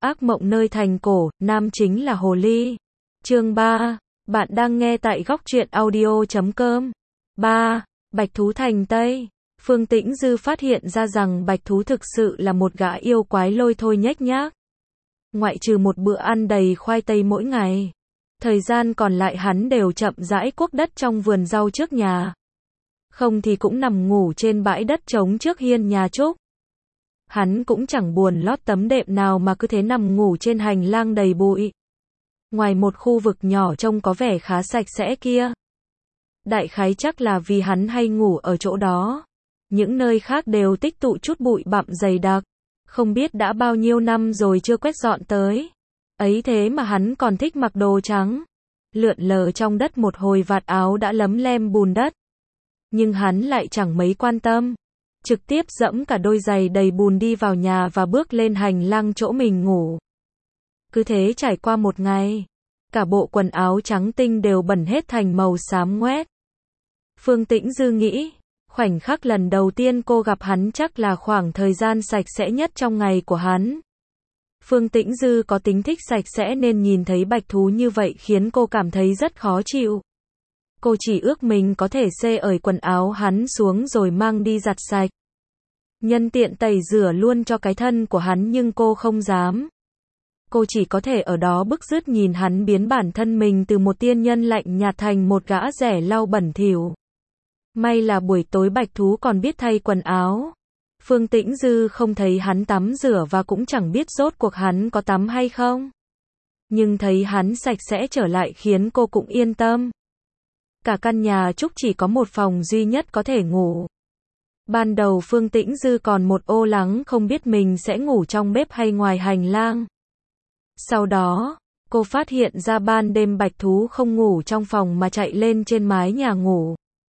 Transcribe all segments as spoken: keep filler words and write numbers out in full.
Ác mộng nơi thành cổ, nam chính là hồ ly. Chương ba. Bạn đang nghe tại góc truyện audio chấm com. ba. Bạch thú thành Tây. Phương Tĩnh Dư phát hiện ra rằng bạch thú thực sự là một gã yêu quái lôi thôi nhếch nhác. Ngoại trừ một bữa ăn đầy khoai tây mỗi ngày, thời gian còn lại hắn đều chậm rãi cuốc đất trong vườn rau trước nhà. Không thì cũng nằm ngủ trên bãi đất trống trước hiên nhà Trúc. Hắn cũng chẳng buồn lót tấm đệm nào mà cứ thế nằm ngủ trên hành lang đầy bụi. Ngoài một khu vực nhỏ trông có vẻ khá sạch sẽ kia. Đại khái chắc là vì hắn hay ngủ ở chỗ đó. Những nơi khác đều tích tụ chút bụi bặm dày đặc. Không biết đã bao nhiêu năm rồi chưa quét dọn tới. Ấy thế mà hắn còn thích mặc đồ trắng. Lượn lờ trong đất một hồi vạt áo đã lấm lem bùn đất. Nhưng hắn lại chẳng mấy quan tâm. Trực tiếp dẫm cả đôi giày đầy bùn đi vào nhà và bước lên hành lang chỗ mình ngủ. Cứ thế trải qua một ngày. Cả bộ quần áo trắng tinh đều bẩn hết thành màu xám ngoét. Phương Tĩnh Dư nghĩ, khoảnh khắc lần đầu tiên cô gặp hắn chắc là khoảng thời gian sạch sẽ nhất trong ngày của hắn. Phương Tĩnh Dư có tính thích sạch sẽ nên nhìn thấy bạch thú như vậy khiến cô cảm thấy rất khó chịu. Cô chỉ ước mình có thể xê ởi quần áo hắn xuống rồi mang đi giặt sạch. Nhân tiện tẩy rửa luôn cho cái thân của hắn nhưng cô không dám. Cô chỉ có thể ở đó bứt rứt nhìn hắn biến bản thân mình từ một tiên nhân lạnh nhạt thành một gã rẻ lau bẩn thỉu. May là buổi tối bạch thú còn biết thay quần áo. Phương Tĩnh Dư không thấy hắn tắm rửa và cũng chẳng biết rốt cuộc hắn có tắm hay không. Nhưng thấy hắn sạch sẽ trở lại khiến cô cũng yên tâm. Cả căn nhà Trúc chỉ có một phòng duy nhất có thể ngủ. Ban đầu Phương Tĩnh Dư còn một ô lắng không biết mình sẽ ngủ trong bếp hay ngoài hành lang. Sau đó, cô phát hiện ra ban đêm bạch thú không ngủ trong phòng mà chạy lên trên mái nhà ngủ.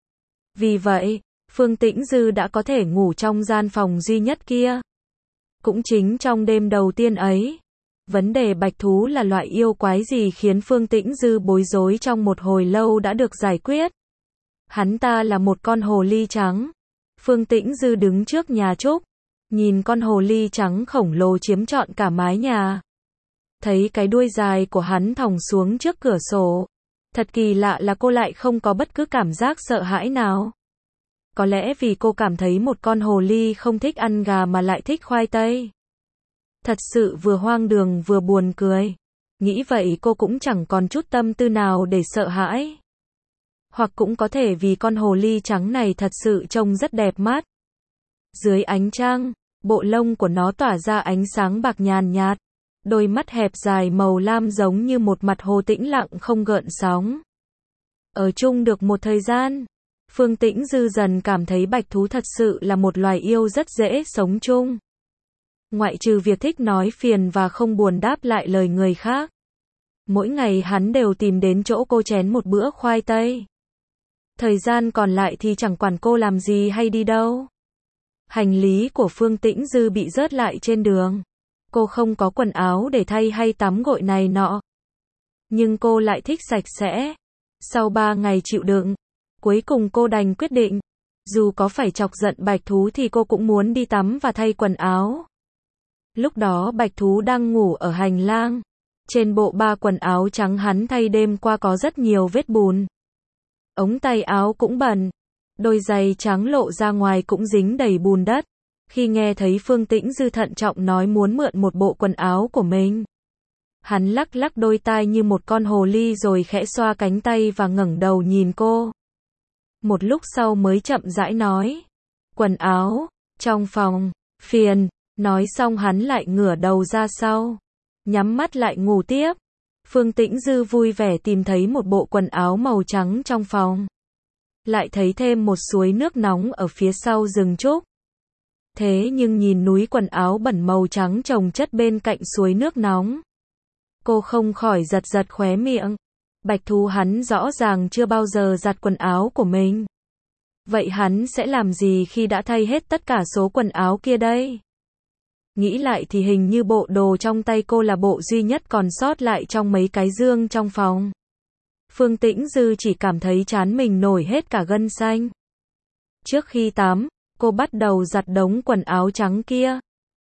Vì vậy, Phương Tĩnh Dư đã có thể ngủ trong gian phòng duy nhất kia. Cũng chính trong đêm đầu tiên ấy, vấn đề bạch thú là loại yêu quái gì khiến Phương Tĩnh Dư bối rối trong một hồi lâu đã được giải quyết. Hắn ta là một con hồ ly trắng. Phương Tĩnh Dư đứng trước nhà Trúc, nhìn con hồ ly trắng khổng lồ chiếm trọn cả mái nhà. Thấy cái đuôi dài của hắn thòng xuống trước cửa sổ. Thật kỳ lạ là cô lại không có bất cứ cảm giác sợ hãi nào. Có lẽ vì cô cảm thấy một con hồ ly không thích ăn gà mà lại thích khoai tây. Thật sự vừa hoang đường vừa buồn cười. Nghĩ vậy cô cũng chẳng còn chút tâm tư nào để sợ hãi. Hoặc cũng có thể vì con hồ ly trắng này thật sự trông rất đẹp mắt. Dưới ánh trăng, bộ lông của nó tỏa ra ánh sáng bạc nhàn nhạt. Đôi mắt hẹp dài màu lam giống như một mặt hồ tĩnh lặng không gợn sóng. Ở chung được một thời gian, Phương Tĩnh Dư dần cảm thấy bạch thú thật sự là một loài yêu rất dễ sống chung. Ngoại trừ việc thích nói phiền và không buồn đáp lại lời người khác. Mỗi ngày hắn đều tìm đến chỗ cô chén một bữa khoai tây. Thời gian còn lại thì chẳng quản cô làm gì hay đi đâu. Hành lý của Phương Tĩnh Dư bị rớt lại trên đường. Cô không có quần áo để thay hay tắm gội này nọ. Nhưng cô lại thích sạch sẽ. Sau ba ngày chịu đựng, cuối cùng cô đành quyết định. Dù có phải chọc giận bạch thú thì cô cũng muốn đi tắm và thay quần áo. Lúc đó bạch thú đang ngủ ở hành lang. Trên bộ ba quần áo trắng hắn thay đêm qua có rất nhiều vết bùn. Ống tay áo cũng bẩn. Đôi giày trắng lộ ra ngoài cũng dính đầy bùn đất. Khi nghe thấy Phương Tĩnh Dư thận trọng nói muốn mượn một bộ quần áo của mình. Hắn lắc lắc đôi tai như một con hồ ly rồi khẽ xoa cánh tay và ngẩng đầu nhìn cô. Một lúc sau mới chậm rãi nói. Quần áo, trong phòng, phiền. Nói xong hắn lại ngửa đầu ra sau. Nhắm mắt lại ngủ tiếp. Phương Tĩnh Dư vui vẻ tìm thấy một bộ quần áo màu trắng trong phòng. Lại thấy thêm một suối nước nóng ở phía sau rừng trúc. Thế nhưng nhìn núi quần áo bẩn màu trắng chồng chất bên cạnh suối nước nóng. Cô không khỏi giật giật khóe miệng. Bạch thú hắn rõ ràng chưa bao giờ giặt quần áo của mình. Vậy hắn sẽ làm gì khi đã thay hết tất cả số quần áo kia đây? Nghĩ lại thì hình như bộ đồ trong tay cô là bộ duy nhất còn sót lại trong mấy cái dương trong phòng. Phương Tĩnh Dư chỉ cảm thấy trán mình nổi hết cả gân xanh. Trước khi tắm, cô bắt đầu giặt đống quần áo trắng kia.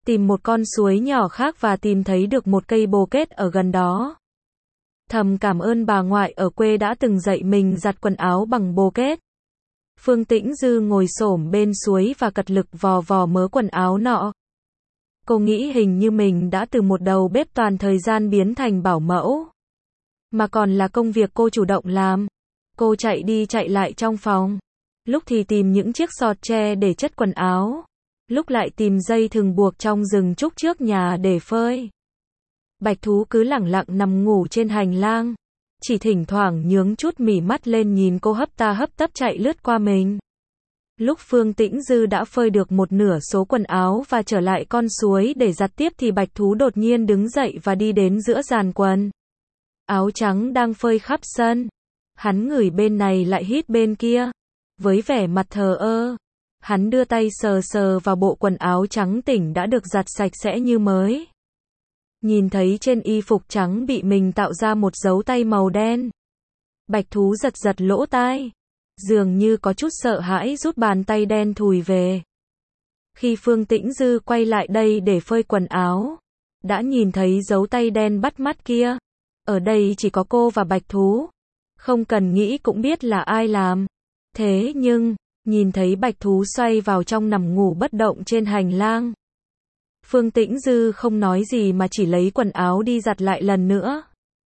tìm một con suối nhỏ khác và tìm thấy được một cây bồ kết ở gần đó. Thầm cảm ơn bà ngoại ở quê đã từng dạy mình giặt quần áo bằng bồ kết. Phương Tĩnh Dư ngồi xổm bên suối và cật lực vò vò mớ quần áo nọ. Cô nghĩ hình như mình đã từ một đầu bếp toàn thời gian biến thành bảo mẫu. Mà còn là công việc cô chủ động làm. Cô chạy đi chạy lại trong phòng. Lúc thì tìm những chiếc sọt tre để chất quần áo. Lúc lại tìm dây thừng buộc trong rừng trúc trước nhà để phơi. Bạch Thú cứ lẳng lặng nằm ngủ trên hành lang. Chỉ thỉnh thoảng nhướng chút mỉ mắt lên nhìn cô hấp ta hấp tấp chạy lướt qua mình. Lúc Phương Tĩnh Dư đã phơi được một nửa số quần áo và trở lại con suối để giặt tiếp thì Bạch Thú đột nhiên đứng dậy và đi đến giữa giàn quần áo trắng đang phơi khắp sân. Hắn ngửi bên này lại hít bên kia. Với vẻ mặt thờ ơ, hắn đưa tay sờ sờ vào bộ quần áo trắng tỉnh đã được giặt sạch sẽ như mới. Nhìn thấy trên y phục trắng bị mình tạo ra một dấu tay màu đen. Bạch Thú giật giật lỗ tai. Dường như có chút sợ hãi rút bàn tay đen thùi về. Khi Phương Tĩnh Dư quay lại đây để phơi quần áo, đã nhìn thấy dấu tay đen bắt mắt kia. Ở đây chỉ có cô và Bạch Thú. Không cần nghĩ cũng biết là ai làm. Thế nhưng, nhìn thấy Bạch Thú xoay vào trong nằm ngủ bất động trên hành lang. Phương Tĩnh Dư không nói gì mà chỉ lấy quần áo đi giặt lại lần nữa.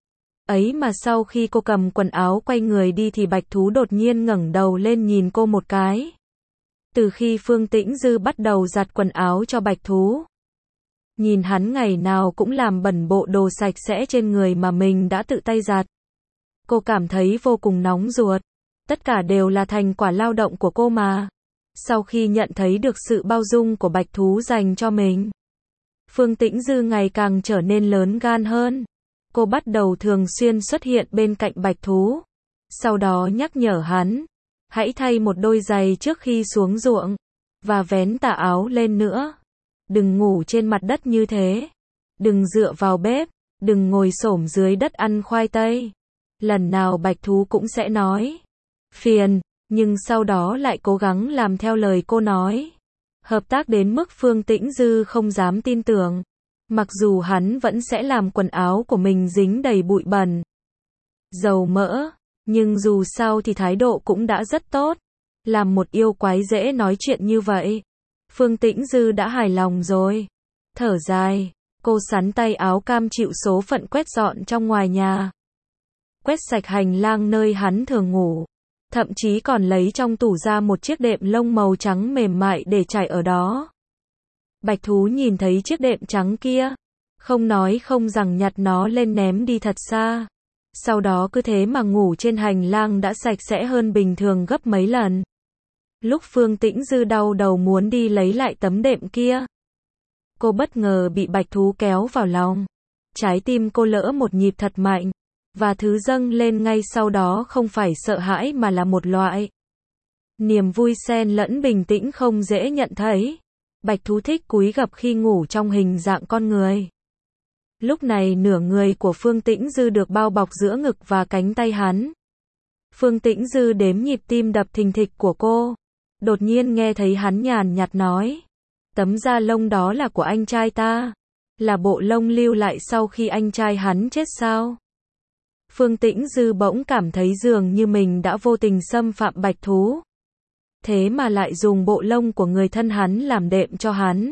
Ấy mà sau khi cô cầm quần áo quay người đi thì Bạch Thú đột nhiên ngẩng đầu lên nhìn cô một cái. Từ khi Phương Tĩnh Dư bắt đầu giặt quần áo cho Bạch Thú, nhìn hắn ngày nào cũng làm bẩn bộ đồ sạch sẽ trên người mà mình đã tự tay giặt. Cô cảm thấy vô cùng nóng ruột. Tất cả đều là thành quả lao động của cô mà. Sau khi nhận thấy được sự bao dung của Bạch Thú dành cho mình, Phương Tĩnh Dư ngày càng trở nên lớn gan hơn. Cô bắt đầu thường xuyên xuất hiện bên cạnh Bạch Thú. Sau đó nhắc nhở hắn, hãy thay một đôi giày trước khi xuống ruộng. Và vén tà áo lên nữa. Đừng ngủ trên mặt đất như thế. Đừng dựa vào bếp. Đừng ngồi xổm dưới đất ăn khoai tây. Lần nào Bạch Thú cũng sẽ nói phiền, nhưng sau đó lại cố gắng làm theo lời cô nói. Hợp tác đến mức Phương Tĩnh Dư không dám tin tưởng. Mặc dù hắn vẫn sẽ làm quần áo của mình dính đầy bụi bẩn, dầu mỡ, nhưng dù sao thì thái độ cũng đã rất tốt. Làm một yêu quái dễ nói chuyện như vậy. Phương Tĩnh Dư đã hài lòng rồi. Thở dài, cô sắn tay áo cam chịu số phận quét dọn trong ngoài nhà. Quét sạch hành lang nơi hắn thường ngủ. Thậm chí còn lấy trong tủ ra một chiếc đệm lông màu trắng mềm mại để trải ở đó. Bạch Thú nhìn thấy chiếc đệm trắng kia, không nói không rằng nhặt nó lên ném đi thật xa. Sau đó cứ thế mà ngủ trên hành lang đã sạch sẽ hơn bình thường gấp mấy lần. Lúc Phương Tĩnh Dư đau đầu muốn đi lấy lại tấm đệm kia, cô bất ngờ bị Bạch Thú kéo vào lòng. Trái tim cô lỡ một nhịp thật mạnh, và thứ dâng lên ngay sau đó không phải sợ hãi mà là một loại niềm vui xen lẫn bình tĩnh không dễ nhận thấy. Bạch Thú thích cúi gập khi ngủ trong hình dạng con người. Lúc này nửa người của Phương Tĩnh Dư được bao bọc giữa ngực và cánh tay hắn. Phương Tĩnh Dư đếm nhịp tim đập thình thịch của cô. Đột nhiên nghe thấy hắn nhàn nhạt nói, tấm da lông đó là của anh trai ta. Là bộ lông lưu lại sau khi anh trai hắn chết sao? Phương Tĩnh Dư bỗng cảm thấy dường như mình đã vô tình xâm phạm Bạch Thú. Thế mà lại dùng bộ lông của người thân hắn làm đệm cho hắn.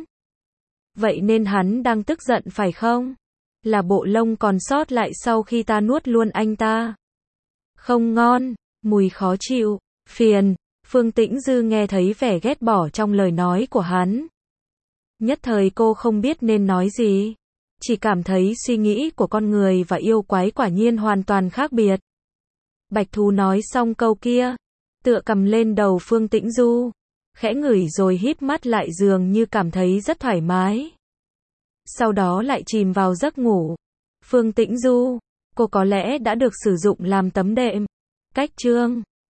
Vậy nên hắn đang tức giận phải không? Là bộ lông còn sót lại sau khi ta nuốt luôn anh ta. Không ngon, mùi khó chịu, phiền. Phương Tĩnh Dư nghe thấy vẻ ghét bỏ trong lời nói của hắn. Nhất thời cô không biết nên nói gì. Chỉ cảm thấy suy nghĩ của con người và yêu quái quả nhiên hoàn toàn khác biệt. Bạch Thú nói xong câu kia, tựa cầm lên đầu Phương Tĩnh Du, khẽ ngửi rồi híp mắt lại dường như cảm thấy rất thoải mái. Sau đó lại chìm vào giấc ngủ. Phương Tĩnh Du, cô có lẽ đã được sử dụng làm tấm đệm. Cách chương